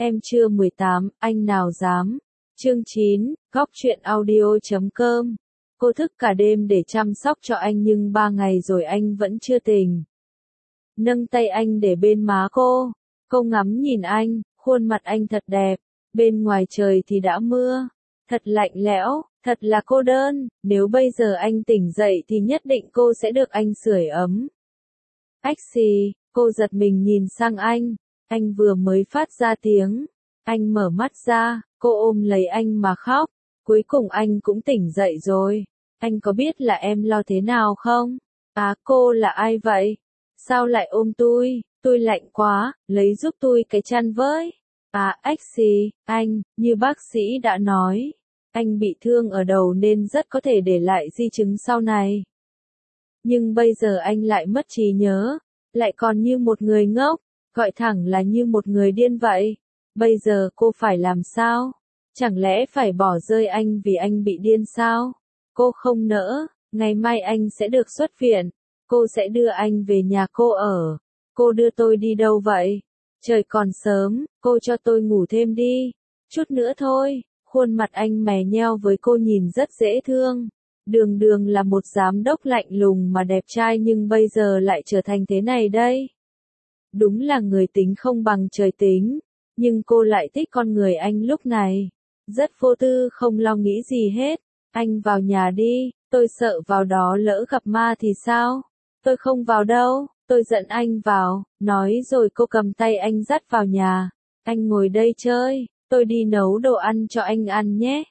Em chưa 18, anh nào dám. Chương 9, góc truyện audio.com. Cô thức cả đêm để chăm sóc cho anh nhưng 3 ngày rồi anh vẫn chưa tỉnh. Nâng tay anh để bên má cô. Cô ngắm nhìn anh, khuôn mặt anh thật đẹp. Bên ngoài trời thì đã mưa. Thật lạnh lẽo, thật là cô đơn. Nếu bây giờ anh tỉnh dậy thì nhất định cô sẽ được anh sưởi ấm. Ách xì, cô giật mình nhìn sang anh. Anh vừa mới phát ra tiếng. Anh mở mắt ra, cô ôm lấy anh mà khóc. Cuối cùng anh cũng tỉnh dậy rồi. Anh có biết là em lo thế nào không? À, cô là ai vậy? Sao lại ôm tôi lạnh quá, lấy giúp tôi cái chăn với. À, ách xì, anh, như bác sĩ đã nói, anh bị thương ở đầu nên rất có thể để lại di chứng sau này. Nhưng bây giờ anh lại mất trí nhớ, lại còn như một người ngốc, gọi thẳng là như một người điên vậy. Bây giờ cô phải làm sao? Chẳng lẽ phải bỏ rơi anh vì anh bị điên sao? Cô không nỡ, ngày mai anh sẽ được xuất viện. Cô sẽ đưa anh về nhà cô ở. Cô đưa tôi đi đâu vậy? Trời còn sớm, cô cho tôi ngủ thêm đi. Chút nữa thôi. Khuôn mặt anh mè nheo với cô nhìn rất dễ thương. Đường Đường là một giám đốc lạnh lùng mà đẹp trai nhưng bây giờ lại trở thành thế này đây. Đúng là người tính không bằng trời tính. Nhưng cô lại thích con người anh lúc này. Rất vô tư không lo nghĩ gì hết. Anh vào nhà đi, tôi sợ vào đó lỡ gặp ma thì sao? Tôi không vào đâu, tôi dẫn anh vào. Nói rồi cô cầm tay anh dắt vào nhà. Anh ngồi đây chơi, tôi đi nấu đồ ăn cho anh ăn nhé.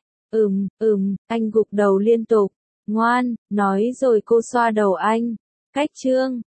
Anh gục đầu liên tục. Ngoan, nói rồi cô xoa đầu anh. Cách chương